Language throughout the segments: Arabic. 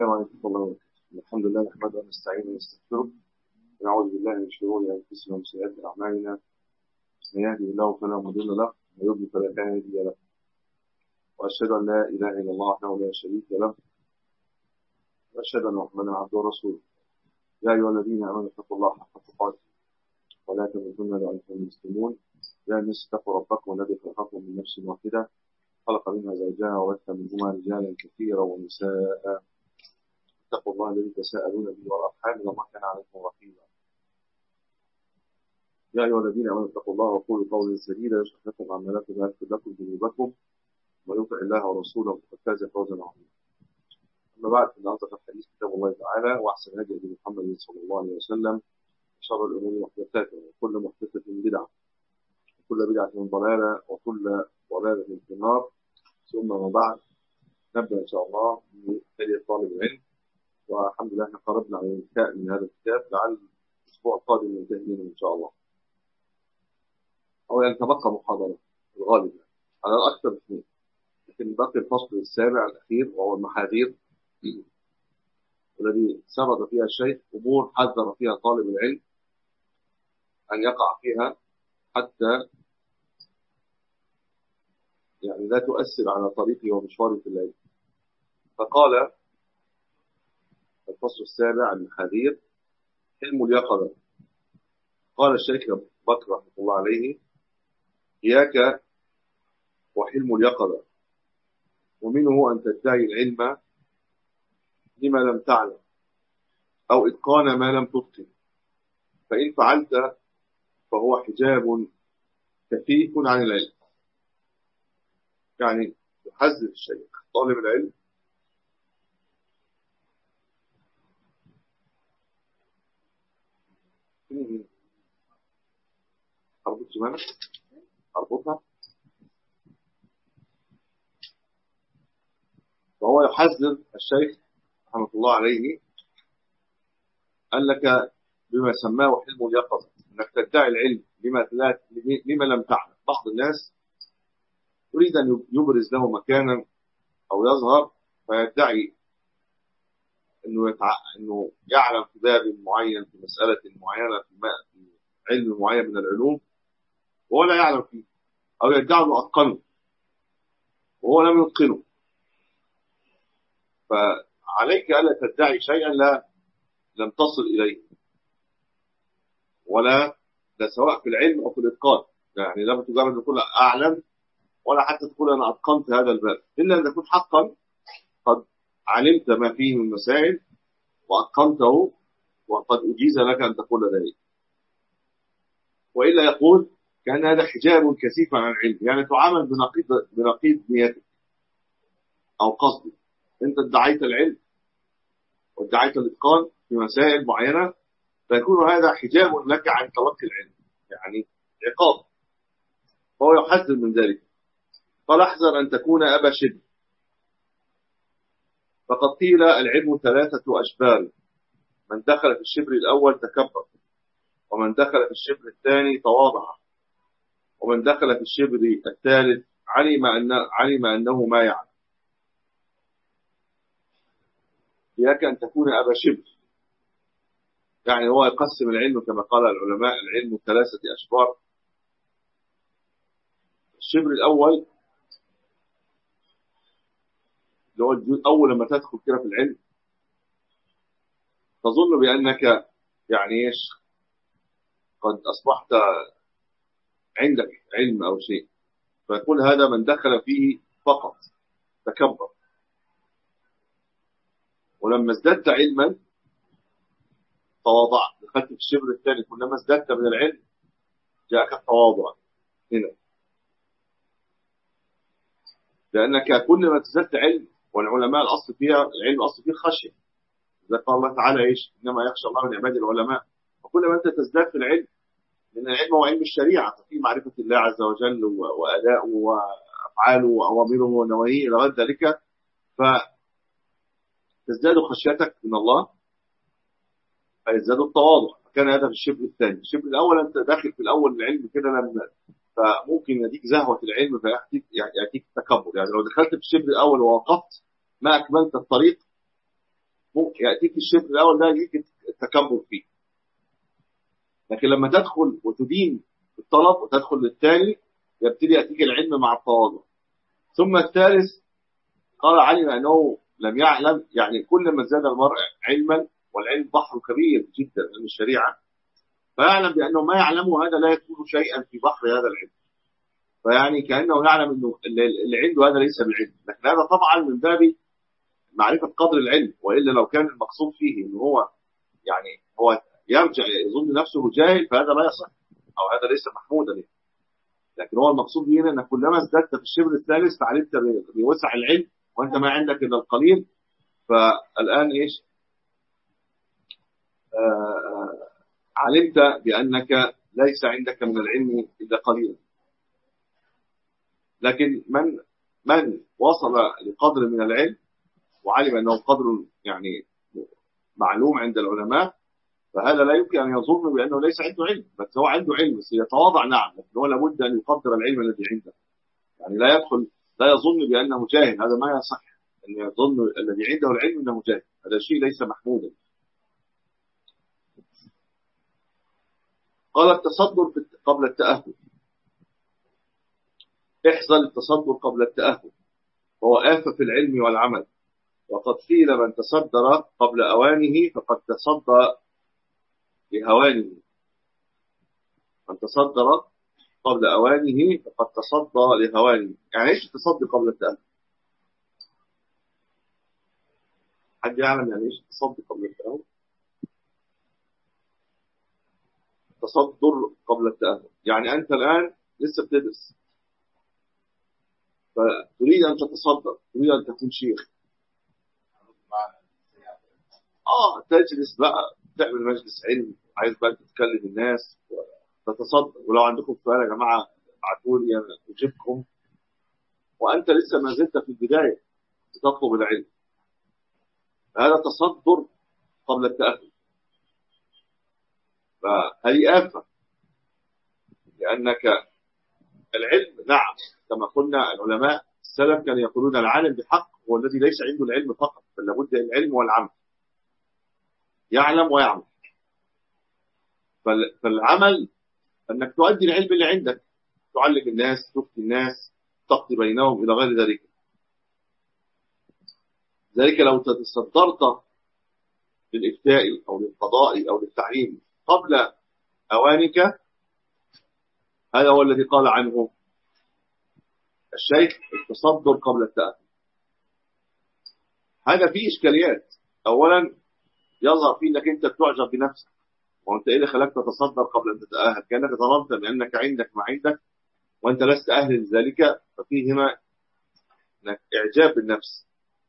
السلام عليكم ورحمة الله وبركاته. الحمد لله نحمده ونستعينه ونستغفره ونعوذ بالله من شرور أنفسنا ومن سيئات أعمالنا. من يهده الله فلا مضل له ومن يضلل فلا هادي له. وأشهد أن لا إله إلا الله وحده لا شريك له وأشهد أن محمدا عبده ورسوله. يا أيها الذين آمنوا اتقوا الله حق تقاته ولا تموتن إلا وأنتم مسلمون. يا الناس اتقوا ربكم الذي خلقكم من نفس واحدة خلق منها زوجها وبث منهما رجالا كثيرا ونساء. اتقوا الله الذي تساءلون به والأرحام إن الله كان عليكم رقيبا. يا أيها الذين آمنوا اتقوا الله وقولوا قولا سديدا يصلح لكم أعمالكم ويغفر لكم ذنوبكم ومن يطع الله ورسوله فقد فاز فوزا عظيما. أما بعد فإن أصدق الحديث كتاب الله تعالى وأحسن هدي محمد صلى الله عليه وسلم وشر الأمور محدثاتها وكل محدثة بدعة وكل بدعة ضلالة وكل ضلالة في النار. ثم ما بعد نبدأ إن شاء الله بتدريس طالب العلم. والحمد لله احنا قربنا على الانتهاء من هذا الكتاب لعل الأسبوع القادم ننتهي منه إن شاء الله. أو يعني تبقى محاضرة الغالب على الأكثر اثنين، لكن باقي الفصل السابع الأخير وهو المحاذير والذي سبق فيها الشيخ أمور حذر فيها طالب العلم أن يقع فيها حتى يعني لا تؤثر على طريقه ومشواره في العلم. فقال الفصل السابع المحاذير حلم اليقظة. قال الشيخ بكر رحمه الله عليه: إياك وحلم اليقظة، ومنه أن تدعي العلم لما لم تعلم أو إتقان ما لم تتقن، فإن فعلت فهو حجاب كثيف عن العلم. يعني يحذر الشيخ طالب العلم أربطها. فهو يحذر الشيخ رحمه الله عليه قال لك بما سماه حلم اليقظة، انك تدعي العلم لما لم تعلم. بعض الناس يريد ان يبرز له مكانا او يظهر فيدعي انه يعلم في باب معين، في مسألة معينة، في علم معين من العلوم وهو لا يعلم فيه، او يدعي انه اتقنه وهو لم يتقنه. فعليك الا تدعي شيئا لم تصل اليه، ولا ده سواء في العلم او في الاتقان. يعني لا تجرد تقول اعلم ولا حتى تقول انا اتقنت هذا الباب، الا ان تكون حقا قد علمت ما فيه من مسائل واتقنته وقد اجيز لك ان تقول ذلك. والا يقول كان هذا حجاب كثيف عن العلم، يعني تعامل بنقيض نيتك او قصدك. انت ادعيت العلم وادعيت الاتقان في مسائل معينه، فيكون هذا حجاب لك عن تلقي العلم، يعني عقاب. فهو يحذر من ذلك. قال: احذر أن تكون أبا شبر، فقد قيل العلم 3 أشبال: من دخل في الشبر الأول تكبر، ومن دخل في الشبر الثاني تواضع، ومن دخل في الشبر الثالث علم أنه ما يعلم. إياك أن تكون أبا شبر، يعني هو يقسم العلم كما قال العلماء العلم 3 أشبار. الشبر الأول اللي هو أول لما تدخل كده في العلم تظن بأنك يعني إيش قد أصبحت عندك علم أو شيء، فيقول هذا من دخل فيه فقط تكبر. ولما ازددت علما تواضع، دخلت في الشبر الثاني، كلما ازددت من العلم جاءك التواضع هنا، لأنك كل ما تزددت علم. والعلماء الأصل فيها العلم الأصل فيه خشية، إذا قال الله تعالى إيش إنما يخشى الله من عباده العلماء. وكل ما أنت تزداد في العلم، لأن العلم هو علم الشريعة، ففي معرفة الله عز وجل وأداؤه وأفعاله وأوامره ونواهيه إلى غير ذلك، فتزداد خشيتك من الله فيزداد التواضع. فكان هذا في الشبر الثاني. الشبر الأول أنت داخل في الأول العلم كده فممكن يديك زهوة العلم فيأتيك التكبر. يعني لو دخلت في الشبر الأول ووقفت ما أكملت الطريق يأتيك الشبر الأول ده يجيك التكبر فيه. لكن لما تدخل وتدين الطلب وتدخل للثاني يبتدي يأتيك العلم مع التواضع. ثم الثالث قال علم أنه لم يعلم، يعني كل ما زاد المرء علما، والعلم بحر كبير جدا من الشريعة، فيعلم بأنه ما يعلمه هذا لا يكون شيئا في بحر هذا العلم. فيعني كأنه يعلم أنه اللي عنده هذا ليس بعلم، لكن هذا طبعا من باب معرفة قدر العلم. وإلا لو كان المقصود فيه أنه هو يعني هو يرجع يظن نفسه جاهل فهذا لا يصح، أو هذا ليس محمودا له. لكن هو المقصود به أنك كلما ازددت في الشبر الثالث تعلمت بوسع العلم، وأنت ما عندك إلا القليل. فالآن إيش علمت بأنك ليس عندك من العلم إلا قليلا. لكن من وصل لقدر من العلم وعلم أنه قدر يعني معلوم عند العلماء، فهذا لا يمكن أن يظن بأنه ليس عنده علم، بس هو عنده علم، بس يتواضع نعم، لكن هو لابد أن يقدر العلم الذي عنده. يعني لا يظن بأنه جاهل، هذا ما يصح أن يظن الذي عنده العلم أنه جاهل، هذا شيء ليس محمودا. قال التصدر قبل التأهل. احذر التصدر قبل التأهل، وهو آفة في العلم والعمل. وقد قيل من تصدر قبل أوانه فقد تصدى لهوانه. من تصدر قبل أوانه فقد تصدى لهوانه. يعني ايش التصدي قبل التأهل؟ حد يعلم يعني ايش التصدي قبل التأهل؟ تصدر قبل التأهل يعني أنت الآن لسه بتدرس، فتريد أن تتصدر، تريد أن تكون شيخ. تجلس بقى تعمل مجلس علم، عايز بقى تتكلم الناس وتتصدر، ولو عندكم سؤال يا جماعة ابعتوا لي أنا أجيبكم، وأنت لسه ما زلت في البداية تطلب العلم. هذا تصدر قبل التأهل، فهذه آفة. لأنك العلم نعم كما قلنا العلماء السلف كانوا يقولون العالم بحق هو الذي ليس عنده العلم فقط، بل لابد العلم والعمل، يعلم ويعمل. فالعمل أنك تؤدي العلم اللي عندك، تعلم الناس، تفتي الناس، تقضي بينهم إلى غير ذلك. ذلك لو تصدرت للإفتاء أو للقضاء أو للتعليم قبل أوانك، هذا هو الذي قال عنه الشيخ التصدر قبل التأهل. هذا فيه إشكاليات. أولا يظهر فيه أنك أنت تعجب بنفسك، وأنت إيه اللي خلاك تتصدر قبل أن تتأهل؟ كأنك ظننت بأنك عندك ما عندك وأنت لست أهل لذلك، ففيه هنا إعجاب بالنفس.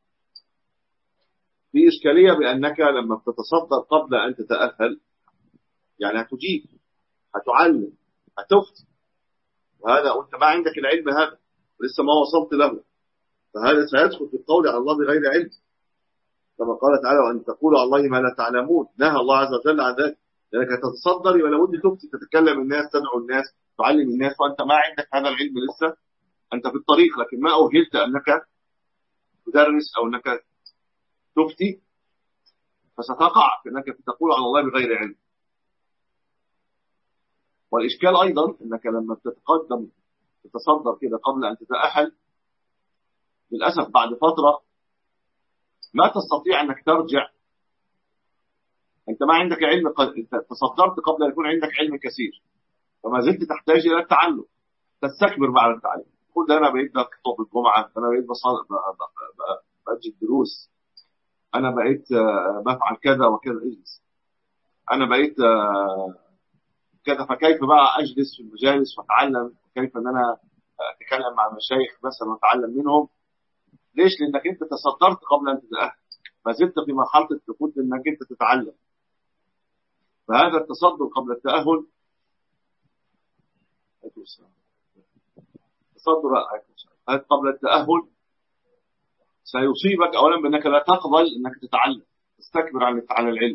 في إشكالية بأنك لما تتصدر قبل أن تتأهل يعني هتجيب، هتعلم، هتفتي، وهذا وأنت ما عندك العلم هذا ولسه ما وصلت له، فهذا سيدخل في القول على الله بغير علم، كما قال تعالى وأن تقولوا على الله ما لا تعلمون. نهى الله عز وجل عن ذلك، لأنك تتصدر ولا بد تفتي، تتكلم الناس، تدعو الناس، تعلم الناس، وأنت ما عندك هذا العلم لسه، أنت في الطريق لكن ما أوهلت أنك تدرس أو أنك تفتي، فستقع في أنك تقول على الله بغير علم. والإشكال أيضا أنك لما تتقدم تتصدر كده قبل أن تتأهل، للأسف بعد فترة ما تستطيع أنك ترجع. أنت ما عندك علم، أنت تصدرت قبل أن يكون عندك علم كثير، فما زلت تحتاج إلى التعلم، تستكبر بعد التعليم، تقول ده أنا بقيت بخطب الجمعة، أنا بقيت بأجل دروس، أنا بقيت بفعل كذا وكذا، اجلس، أنا بقيت كذا، فكيف بقى أجلس في المجالس وأتعلم؟ كيف أن أنا أتكلم مع المشايخ مثلا وأتعلم منهم؟ ليش؟ لأنك أنت تصدرت قبل أن تتأهل، ما زلت في مرحلة التفوت أنك أنت تتعلم. فهذا التصدر قبل التأهل قبل التأهل سيصيبك أولا بأنك لا تقبل أنك تتعلم، تستكبر عن العلم.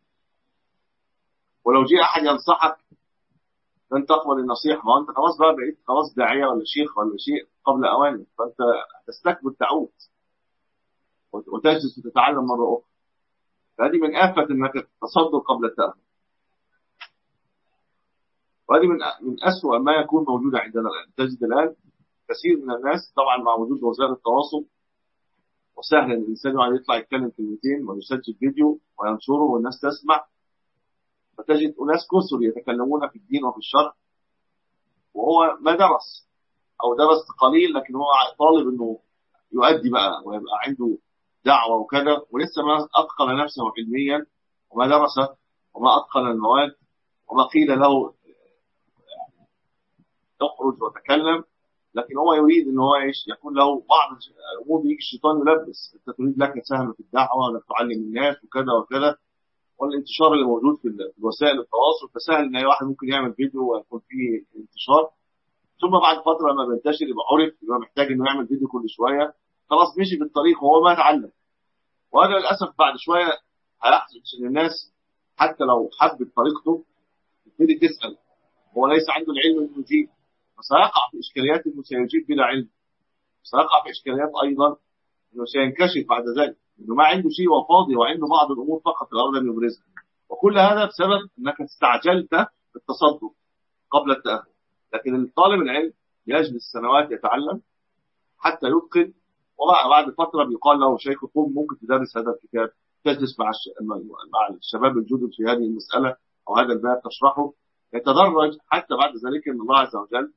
ولو جاء أحد ينصحك لن تقبل النصيحة، ما أنت خلاص بقى بقيت خلاص داعية ولا شيخ ولا شيء قبل أوانك، فأنت تستكبر، تعود وتجلس وتتعلم مرة أخرى. فهذه من آفة أنك التصدر قبل التأهل. وهذه من أسوأ ما يكون موجود عندنا الآن. تجد الآن كثير من الناس طبعا مع وجود وسائل التواصل، وسهل ان الانسان يقعد يطلع يتكلم كلمتين ويسجل فيديو وينشره والناس تسمع، فتجد اناس كثر يتكلمون في الدين وفي الشرع وهو ما درس او درس قليل، لكن هو طالب انه يؤدي بقى ويبقى عنده دعوه وكذا، ولسه ما اتقن نفسه علميا وما درس وما اتقن المواد وما قيل له اخرج وتكلم. لكن هو يريد ان هو يكون له بعض الامور، بيجي الشيطان يلبس، انت تريد لك تساهم في الدعوه وانك تعلم الناس وكذا وكذا، والانتشار اللي موجود في وسائل التواصل، فسهل ان اي واحد ممكن يعمل فيديو ويكون فيه انتشار. ثم بعد فتره لما بينتشر يبقى عرف، يبقى محتاج انه يعمل فيديو كل شويه، خلاص مشي في الطريق وهو ما اتعلم. وهذا للاسف بعد شويه هيحصل ان الناس حتى لو حبت طريقته تبتدي تسال، هو ليس عنده العلم انه يجيب، فسيقع في اشكاليات انه سيجيب بلا علم، سيقع في اشكاليات ايضا انه سينكشف بعد ذلك انه ما عنده شيء وفاضي وعنده بعض الامور فقط الارض ان يبرزها. وكل هذا بسبب انك استعجلت في التصدر قبل التاهل. لكن الطالب العلم يجلس سنوات يتعلم حتى يتقن، وبعد فتره بيقال له شيخ قم ممكن تدرس هذا الكتاب، تجلس مع الشباب الجدد في هذه المساله او هذا الباب تشرحه، يتدرج حتى بعد ذلك ان الله عز وجل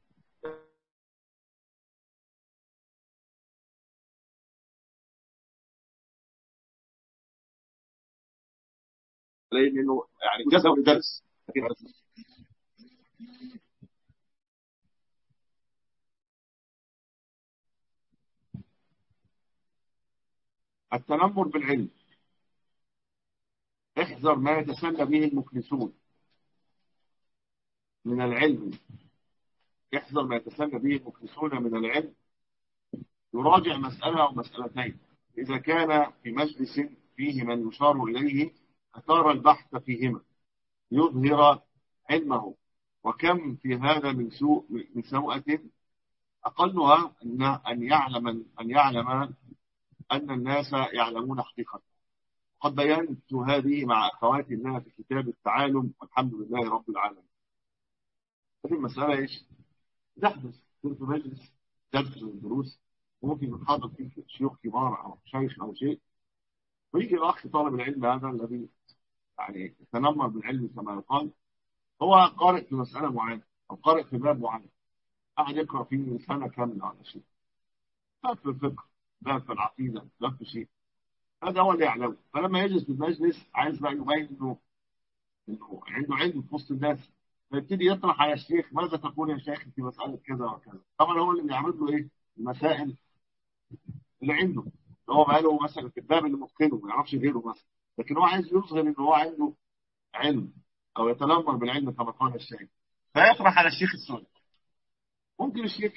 عليه انه يعني جزء من الدرس. لكن التنمر بالعلم، احذر ما يتسلى به المفلسون من العلم، احذر ما يتسلى به المفلسون من العلم. يراجع مسألة أو مسألتين، إذا كان في مجلس فيه من يشار إليه أثار البحث فيهما يظهر علمه. وكم في هذا من سوءة، أقلها أن يعلم أن الناس يعلمون حقيقة. قد بينت هذه مع أخواتي لنا في كتاب التعالم والحمد لله رب العالمين. هذه المسألة إيش؟ تحدث في مجلس درس من الدروس، وممكن يتحضر فيه شيوخ كبار أو شيخ أو شيء، ويجي الأخ طالب العلم هذا الذي يعني يتنمر بالعلم كما يقال، هو قارئ في مسألة معينة أو قارئ في باب معين، قاعد يقرأ فيه سنة كاملة على شيء، باب في الفقه، باب في العقيدة، باب في شيء، هذا هو اللي يعلمه. فلما يجلس في المجلس عايز بقى يبين إنه عنده علم في وسط الناس، فيبتدي يطرح على الشيخ ماذا تقول يا شيخ في مسألة كذا وكذا. طبعا هو اللي بيعمل له إيه؟ المسائل اللي عنده، اللي هو بقى له مثلا في الباب اللي متقنه ما يعرفش غيره مثلا، لكن هو عايز يظهر ان هو عنده علم او يتنمر بالعلم كما قال الشيخ، فيطرح على الشيخ السؤال. ممكن الشيخ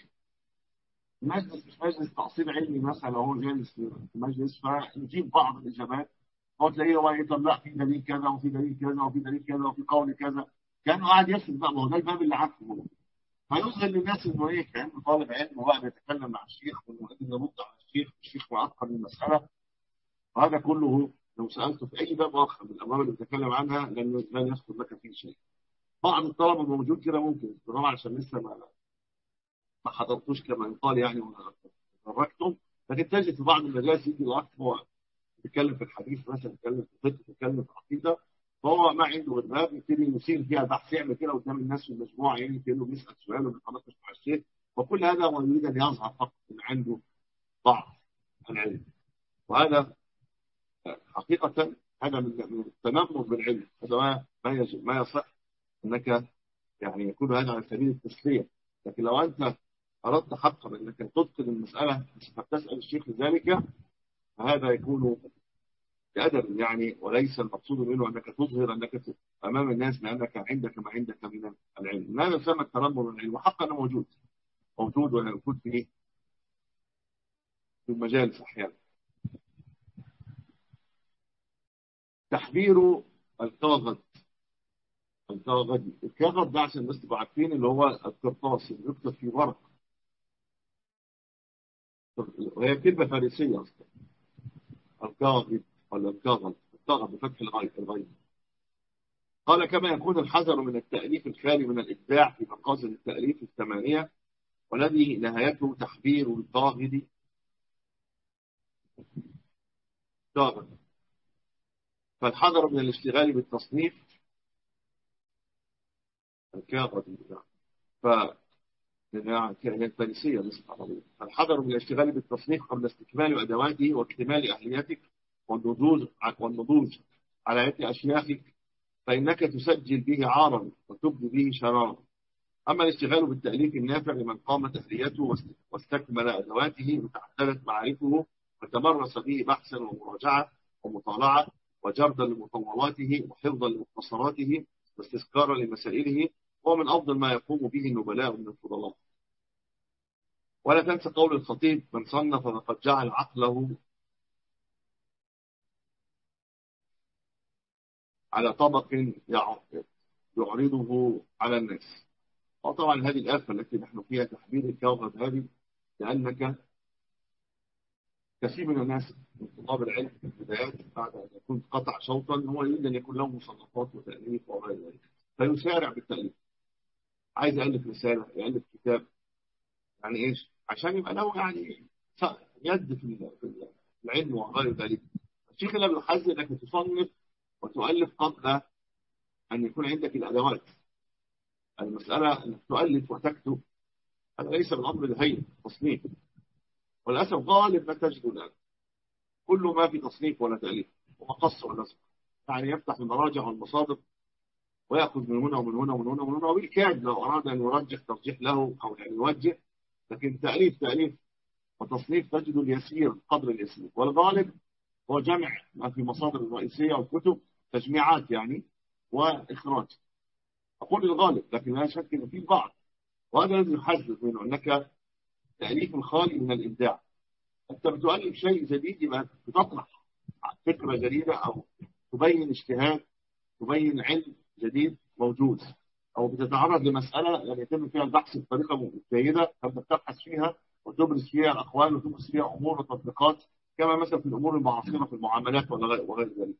مجلس مش مجلس تأصيل علمي مثلا، لو هو جالس في مجلس فيجيب بعض الاجابات، هو تلاقيه هو يقول لا في دليل كذا وفي دليل كذا وفي دليل كذا وفي قول كذا، كانه قاعد يسال بقى، ما هو ده الباب اللي عارفه هو. فيظهر للناس انه ايه، كانه طالب علم وقاعد يتكلم مع الشيخ وانه يرد على الشيخ معقد المساله. وهذا كله لو سألته في أي باب آخر من الأبواب اللي بتكلم عنها لن يذكر لك فيه شيء. بعض الطلبة الموجود كده ممكن طبعا عشان لسه ما حضرتوش كما يقال يعني ولا تفرجتم، لكن تجد في بعض المجالس يجي الوقت هو بيتكلم في الحديث مثلا، بيتكلم في الفقه، بيتكلم في العقيدة، فهو ما عنده غير باب يبتدي يثير فيها بحث، يعمل كده قدام الناس في المجموعة يعني كأنه بيسأل سؤال وبيتناقش مع الشيخ، وكل هذا هو يريد أن يظهر فقط أن عنده ضعف العلم. وهذا حقيقة هذا من التنمر بالعلم، هذا ما يصح انك يعني يكون هذا على سبيل التسلية. لكن لو انت اردت حقا انك تتقن المسألة فتسأل الشيخ لذلك، فهذا يكون بأدب يعني، وليس المقصود منه انك تظهر انك امام الناس بانك عندك ما عندك من العلم. هذا يسمى التنمر بالعلم، وحقا موجود ولا موجود في المجالس احيانا. تحبير الكاغذ، الكاغذ ده عشان الناس تبقى عارفين اللي هو القرطاس اللي بيكتب فيه ورق، وهي كلمة فارسية أصلا، الكاغذ ولا الكاغذ، طغى بفتح الغيب. قال كما يكون الحذر من التأليف الخالي من الإبداع في مقاصد التأليف الثمانية والذي نهايته تحبير الطاغد طاغد، فالحذر من الاشتغال بالتصنيف الكاغد ف هي الفارسية ليست عربية. الحذر من الاشتغال بالتصنيف قبل استكمال أدواته واكتمال أهليتك والنضوج على يد أشياخك، فإنك تسجل به عارا وتبدي به شرارا. أما الاشتغال بالتأليف النافع لمن قامت أهليته واستكمل أدواته وتعدلت معارفه وتمرس به بحثا ومراجعة ومطالعة وجردا لمطولاته وحفظا لمختصراته واستذكارا لمسائله، هو من أفضل ما يقوم به النبلاء من الفضلاء. ولا تنسى قول الخطيب: من صنف فقد جعل عقله على طبق يعرضه على الناس. وطبعا هذه الآفة التي نحن فيها تحبير الكوكب هذه، لأنك كثير من الناس من طلاب العلم في البدايات بعد أن يكون قطع شوطا هو يريد أن يكون له مصنفات وتأليف وغير ذلك، فيسارع بالتأليف. عايز يألف رسالة، يألف كتاب، يعني إيش؟ عشان يبقى له يعني يد في العلم وغير ذلك. الشيخ لا بيحذر أنك تصنف وتؤلف قبل أن يكون عندك الأدوات. المسألة أنك تؤلف وتكتب هذا ليس بالأمر الهين تصنيف، وللأسف غالب ما تجد الآن كل ما في تصنيف ولا تأليف ومقص ولا نسخ، يعني يفتح المراجع والمصادر ويأخذ من هنا ومن هنا ومن هنا ومن هنا، وبالكاد لو أراد أن يرجح ترجيح له أو يعني يوجه. لكن تأليف وتصنيف تجد اليسير قدر اليسير، والغالب هو جمع ما في مصادر الرئيسية والكتب، تجميعات يعني وإخراج. أقول الغالب لكن لا شك أن في البعض، وهذا الذي يحذر منه أنك تأليف خالي من الإبداع. أنت بتؤلف شيء جديد يبقى بتطرح فكرة جديدة أو تبين اجتهاد، تبين علم جديد موجود، أو بتتعرض لمسألة يعني يتم فيها البحث بطريقة جيدة، فأنت بتبحث فيها وتبرز فيها الأقوال وتبرز فيها أمور وتطبيقات، كما مثلا في الأمور المعاصرة في المعاملات وغير ذلك.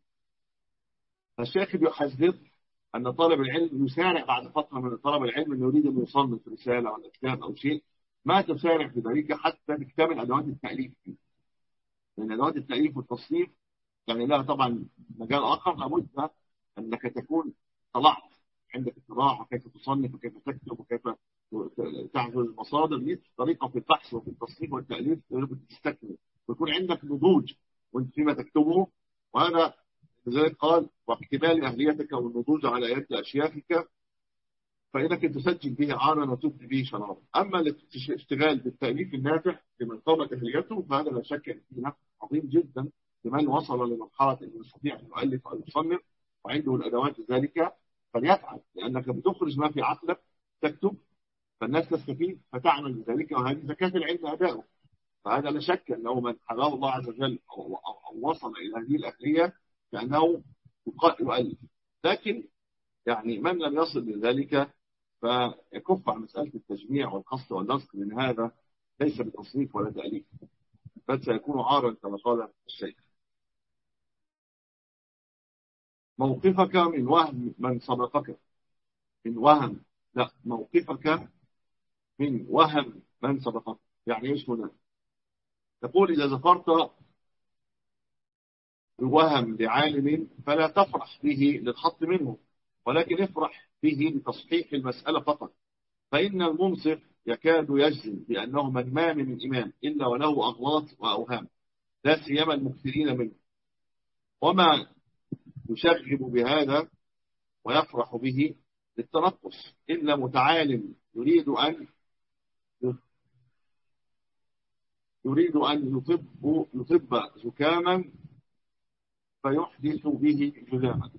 فالشيخ بيحذر أن طالب العلم يسارع بعد فترة من طلب العلم أنه يريد أن يصنف رسالة ولا كتاب أو شيء، ما تسارع في ذلك حتى تكتمل أدوات التأليف فيه. لأن أدوات التأليف والتصنيف يعني لها طبعا مجال آخر، لابد أنك تكون طلعت عندك اطلاع وكيف تصنف وكيف تكتب وكيف تعزل المصادر. دي طريقة في البحث وفي التصنيف والتأليف تستكمل ويكون عندك نضوج وانت فيما تكتبه. وهذا لذلك قال: واكتمال أهليتك والنضوج على يد أشياخك، فإنك تسجل به عارا وتبدي به شرارا. أما الاشتغال بالتأليف النافع لمن قامت أهليته فهذا لا شك أن فيه نفع عظيم جدا لمن وصل لمرحلة أن يستطيع أن يؤلف أو يصنف وعنده الأدوات ذلك، فليفعل، لأنك بتخرج ما في عقلك تكتب، فالناس تستفيد فتعمل بذلك، وهذه زكاة العلم أداؤه. فهذا لا شك أنه من حراه الله عز وجل أو وصل إلى هذه الأهلية كأنه يؤلف. لكن يعني من لم يصل لذلك فيكف عن مسألة التجميع والقصد واللصق، من هذا ليس بتصنيف ولا تأليف، بل سيكون عارا كما قال الشيخ. موقفك من وهم من سبقك، من وهم لا موقفك من وهم من سبقك. يعني ايش هنا؟ تقول إذا ذكرت الوهم لعالم فلا تفرح به للخط منه، ولكن افرح به لتصحيح المسألة فقط، فإن المنصف يكاد يجزم بأنه من ما من إمام إلا وله أغلاط وأوهام، لا سيما المكثرين منه، وما يشغب بهذا ويفرح به للتنقص إلا متعالم يريد أن يطب زكاما فيحدث به جذاما.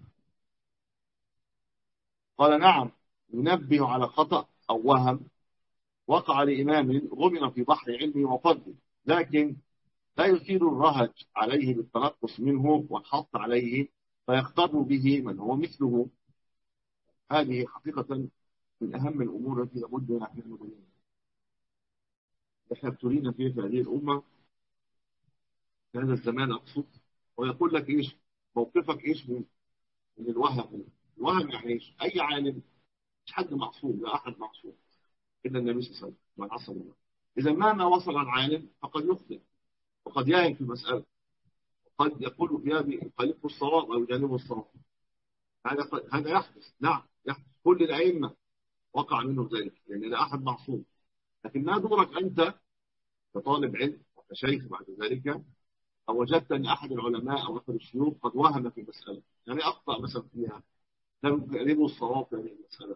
قال: نعم، ينبه على خطأ أو وهم وقع لإمام غمر في بحر علمه وفضله، لكن لا يثير الرهج عليه بالتنقص منه والحط عليه فيختار به من هو مثله. هذه حقيقة من أهم الأمور التي لابد أن نحن نبينها. احنا ابتلينا فيه في هذه الأمة في هذا الزمان أقصد. ويقول لك إيش؟ موقفك ايش من الوهم؟ الوهم يعني ايش؟ اي عالم، مش حد معصوم، لا احد معصوم الا النبي صلى الله عليه وسلم من عصم الله. اذا مهما وصل العالم فقد يخطئ وقد يهن في المساله، قد يقول فيها يخالفه الصواب او يجانبه الصواب. هذا يحدث، نعم يحدث، كل الائمه وقع منهم ذلك، لان لا احد معصوم. لكن ما دورك انت كطالب علم وكشيخ بعد ذلك، او وجدت ان احد العلماء او احد الشيوخ قد وهم في مساله، يعني اخطا مثلا فيها، لم يجانبه الصواب في هذه المساله،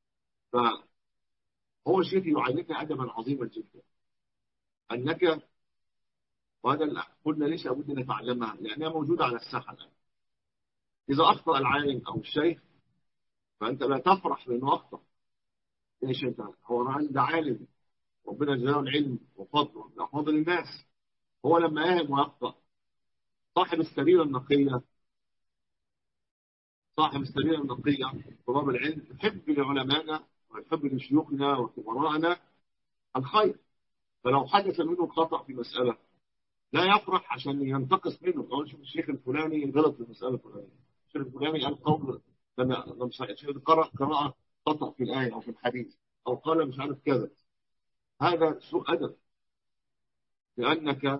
فهو شيء يعلمك ادبا عظيما جدا، انك، وهذا قلنا ليس لابد ان نتعلمها لانها موجوده على الساحه الان. اذا اخطا العالم او الشيخ فانت لا تفرح بانه اخطا. ليش؟ انت هو الراجل ده عالم، ربنا جزاه العلم وفضله من افضل الناس، هو لما يهم ويخطا، صاحب السريره النقيه، صاحب السريره النقيه طلاب العلم يحب لعلمائنا ويحب لشيوخنا وكبراءنا الخير، فلو حدث منه خطا في مساله لا يفرح عشان ينتقص منه، يقول شوف الشيخ الفلاني غلط في المساله الفلانيه، الشيخ الفلاني قال قول لما الشيخ قرأ قراءه خطا في الايه او في الحديث، او قال مش عارف كذا. هذا سوء ادب، لانك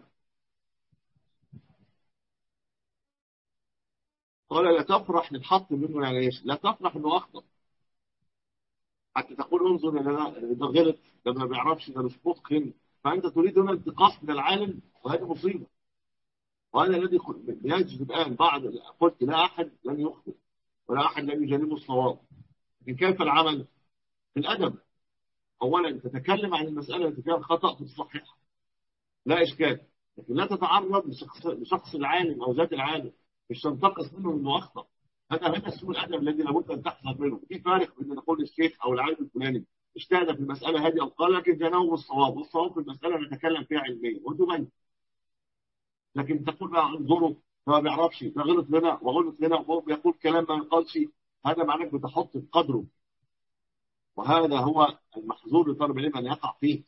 قال لا تفرح للحط منه، يعني ايش؟ لا تفرح انه اخطا حتى تقول انظر ده غلط، ده ما بيعرفش، ده مش متقن، فانت تريد هنا انتقاص من العالم، وهذه مصيبه. وهذا الذي يجد الان بعض، قلت لا احد لن يخطئ ولا احد لن يجانبه الصواب، لكن كيف العمل؟ بالادب. اولا تتكلم عن المساله التي فيها الخطا تصححها، لا اشكال، لكن لا تتعرض لشخص العالم او ذات العالم، مش تنتقص منه انه اخطا. هذا سوء الادب الذي لابد ان تحذر منه. في فارق بين نقول الشيخ او العالم الفلاني اجتهد في المساله هذه او قال، لكن جنوب الصواب، والصواب في المساله نتكلم فيها علميا وتبين. لكن تقول بقى انظروا، ما بيعرفش، ده غلط لنا وغلط لنا وهو بيقول كلام ما يقالش، هذا معناه بتحط في قدره، وهذا هو المحظور لطالب العلم ان يقع فيه.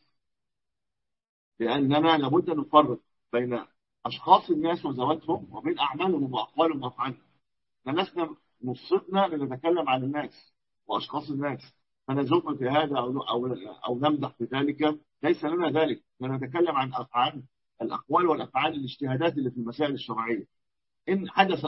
لأننا لابد أن نفرق بين أشخاص الناس وذواتهم وبين أعمالهم وأقوالهم وأفعالهم. لسنا نصبنا لنتكلم عن الناس وأشخاص الناس فنزم في هذا أو نمدح في ذلك، ليس لنا ذلك. نتكلم عن الأقوال والأفعال، الاجتهادات اللي في المسائل الشرعية. إن حدث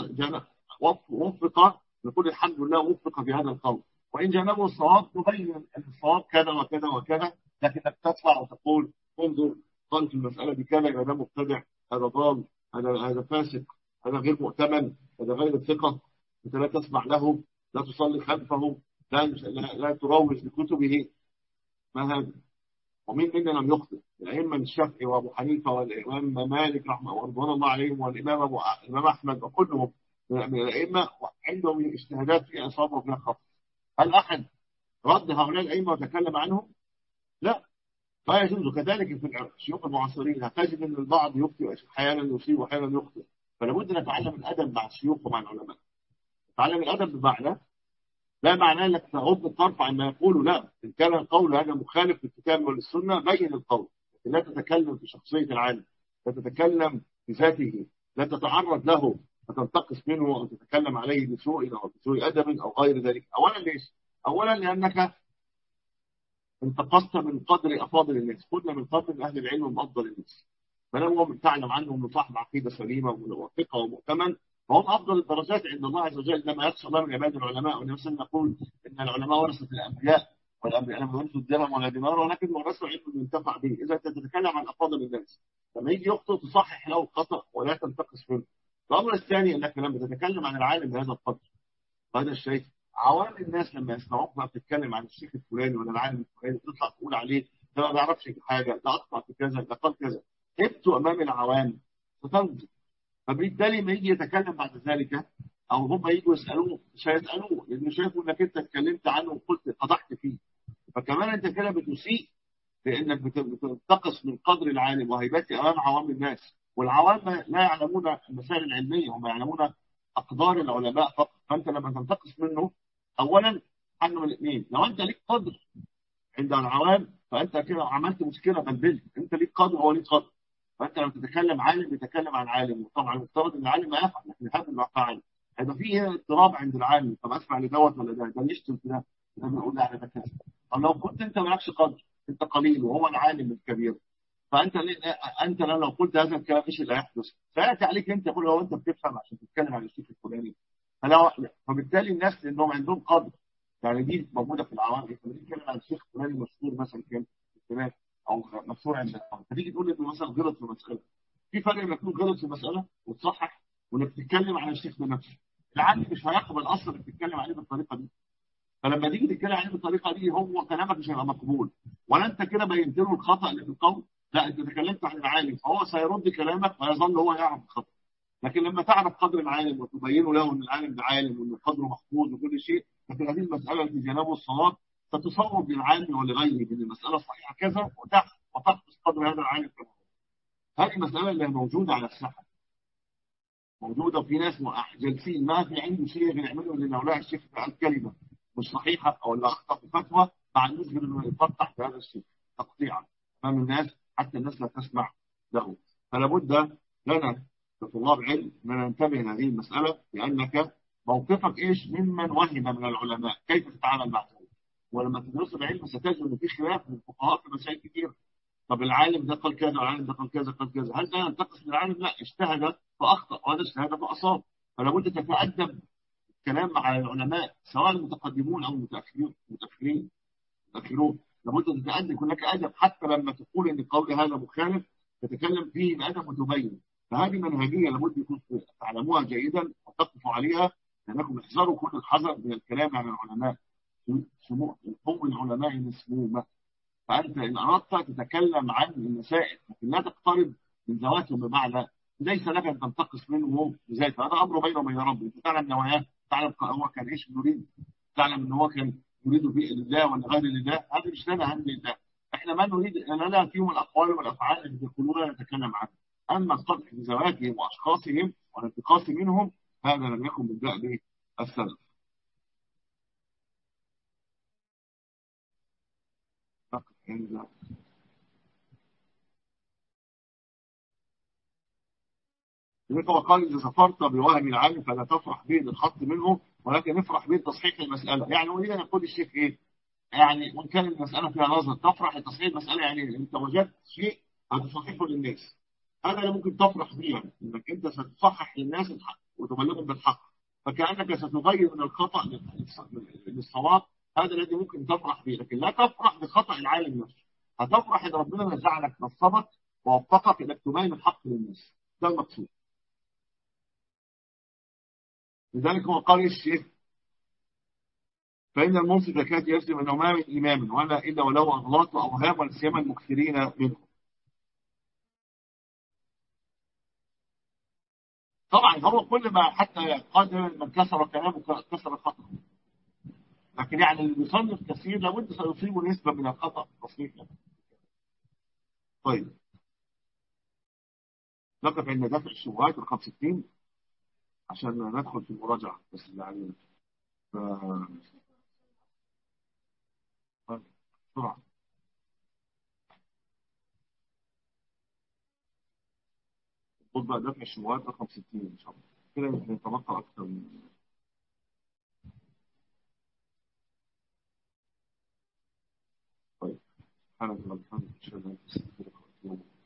وفق نقول الحمد لله وفق في هذا القول، وإن جانبه الصواب نبين أن الصواب كذا وكذا وكذا، لكنك تدفع وتقول انظر، قال في المسألة دي كذا، يبقى ده مبتدع، هذا ضال، هذا فاسق، هذا غير مؤتمن، هذا غير الثقة، أنت لا تسمع له، لا تصلي خلفه، لا تروج لكتبه. ما هذا؟ ومين منا لم يخطئ؟ الأئمة الشافعي وأبو حنيفة والإمام مالك رحمه رضوان الله عليهم، الإمام أحمد، وكلهم من الأئمة عندهم اجتهادات فيها إصابة وفيها خطأ. هل أحد رد هؤلاء الأئمة وتكلم عنهم؟ لا. لا يجوز. كذلك في الشيوخ المعاصرين هتجد أن البعض يخطئ أحيانا، يصيب وأحيانا يخطئ. فلا بد أن نتعلم الأدب مع الشيوخ ومع العلماء. نتعلم الأدب بمعنى، لا معناه انك تغض الطرف عما يقوله، لا، ان كان القول هذا مخالف للكتاب والسنه بين القول، لكن لا تتكلم في شخصيه العالم، لا تتكلم في ذاته، لا تتعرض له فتنتقص منه او تتكلم عليه بسوء او بسوء ادب او غير ذلك. اولا ليش؟ اولا لانك انتقصت من قدر افاضل الناس، قلنا من قدر اهل العلم من افضل الناس، فلما هو تعلم عنه انه صاحب عقيده سليمه وثقه ومؤتمن، فهم افضل الدرجات عند الله عز وجل. لما يخشى الله من عباد العلماء، والنبي صلى الله عليه وسلم يقول ان العلماء ورثه الانبياء، والانبياء لم يورثوا الدرهم ولا دينار، ولكن ورثوا علم ينتفع به. اذا انت تتكلم عن افاضل الناس، لما يجي يخطئ تصحح له الخطا ولا تنتقص منه. الامر الثاني انك لما تتكلم عن العالم بهذا القدر، هذا الشيء، عوام الناس لما يسمعوك بقى بتتكلم عن الشيخ الفلاني ولا العالم الفلاني، تطلع تقول عليه ده ما بيعرفش حاجه، ده اخطا في كذا، ده قال كذا، ابتوا امام العوام ستنظر. فبالتالي ما يجي يتكلم بعد ذلك او هم يجوا يسالوه، مش هيسالوه لانه شافوا انك انت اتكلمت عنه وقلت قدحت فيه. فكمان انت كده بتسيء، لانك بتنتقص من قدر العالم وهيبته امام عوام الناس، والعوام لا يعلمون المسائل العلميه، هم يعلمون اقدار العلماء فقط. فانت لما تنتقص منه، اولا حاجه من الاثنين، لو انت ليك قدر عند العوام فانت كده عملت مشكله، بلبلت، انت ليك قدر وهو ليك قدر. فانت لما تتكلم عالم بيتكلم عن عالم، وطبعا المفترض ان العالم ما يفعل، لكن هذا اللي فعل هيبقى فيه اضطراب عند العالم. طب اسمع لدوت ولا ده يشتم في ده، ده بيقول ده على ده كذا. طب لو كنت انت مالكش قدر، انت قليل وهو العالم الكبير، فانت انت لو قلت هذا الكلام ايش اللي هيحدث؟ سياتي عليك انت تقول هو انت بتفهم عشان تتكلم عن الشيخ الفلاني. فبالتالي الناس لانهم عندهم قدر، يعني دي موجوده في العوام، لما نتكلم عن الشيخ الفلاني مشهور مثلا كان في او مشهور عند العوام، فتيجي تقول انه مثلا غلط في مساله. في فرق انك تكون غلط في مساله وتصحح، وانك تتكلم عن الشيخ بنفسه. العالم مش هيقبل اصلا انك تتكلم عليه بالطريقه دي. فلما تيجي تتكلم عليه بالطريقه دي هو كلامك مش هيبقى مقبول، ولا انت كده بينت له الخطا اللي في القول، لا انت تكلمت عن العالم فهو سيرد كلامك ويظل هو يعرف الخطا. لكن لما تعرف قدر العالم وتبينه له ان العالم ده عالم وان قدره محفوظ وكل شيء، لكن هذه المساله التي جنبه الصواب ستصوب للعالم ولغيره بان المساله الصحيحه كذا، وتحفظ قدر هذا العالم كذا. هذه مساله اللي موجوده على الساحه، موجوده، وفي ناس جالسين ما في عنده شيء غير يعملوا ان هؤلاء الشيخ قال كلمه مش صحيحه او اللي اخطا في فتوى، ما عندوش غير انه يفتح في هذا الشيء تقطيعا امام الناس حتى الناس لا تسمع له. فلا بد لنا كطلاب علم ان ننتبه لهذه المساله، لانك موقفك ايش ممن وهم من العلماء كيف تتعامل مع ذلك. ولما تدرس العلم ستجد ان في خلاف من الفقهاء في مسائل كثيره. طب العالم ده قال كذا والعالم ده قال كذا قال كذا، هل ده ينتقص من العالم؟ لا، اجتهد فاخطا وهذا اجتهد فاصاب. فلا بد تتادب الكلام مع العلماء سواء المتقدمون او المتاخرون. لابد تتادب، يكون لك ادب حتى لما تقول ان القول هذا مخالف تتكلم فيه بادب وتبين. فهذه منهجيه لابد يكون تعلموها جيدا وتقفوا عليها، لانكم احذروا كل الحذر من الكلام عن العلماء. هم العلماء مسمومه. فأنت إن أردت تتكلم عن المسائل لكن لا تقترب من ذواتهم، بمعنى ليس لك أن تنتقص منه بذاته، هذا أمر بينه وبين ربه. أنت تعلم نواياه، تعلم هو كان إيش يريد، تعلم أن هو كان يريد لله ولا غير لله، هذا مش لنا هم لله. إحنا ما نريد لنا فيهم الأقوال والأفعال التي يقولون نتكلم عنها. أما القدح بذواتهم وأشخاصهم والانتقاص منهم هذا لم يكن من دأب السلف. لذلك هو قال إذا سافرت بوهم العالم فلا تفرح به للخط منه، ولكن افرح به لتصحيح المسألة. يعني أريد أن يقول الشيخ إيه؟ يعني وإن كان المسألة فيها نظر تفرح لتصحيح المسألة، يعني أنت وجدت شيء هتصححه للناس، هذا اللي ممكن تفرح به، يعني إنك أنت ستصحح للناس الحق وتبلغهم بالحق، فكأنك ستغير من الخطأ للصواب. هذا الذي ممكن تفرح به، لكن لا تفرح بخطأ العالم نفسه. هتفرح إن ربنا نزع لك نصبك ووفقك إنك تبين الحق للناس، ده المقصود. لذلك هو قال الشيخ فإن المنصف يكاد يجزم أنه ما من إمام ولا إلا وله أغلاط وأوهام، ولا سيما المكثرين منه. طبعا هو كل ما حتى قال من كسر كلامه كسر خطأه، لكن يعني اللي بيصنف كثير لابد سيصيبه نسبة من الخطأ في التصنيف. طيب نقف عند دفع الشبهات رقم 60 عشان ندخل في المراجعة بس اللي علينا. ف... طيب، بسرعة. خد بقى دفع الشبهات رقم 60 إن شاء الله، كده مش هيتبقى أكثر من. طيب سبحانك اللهم وبحمدك أشهد أن لا إله إلا أنت أستغفرك وأتوب إليك.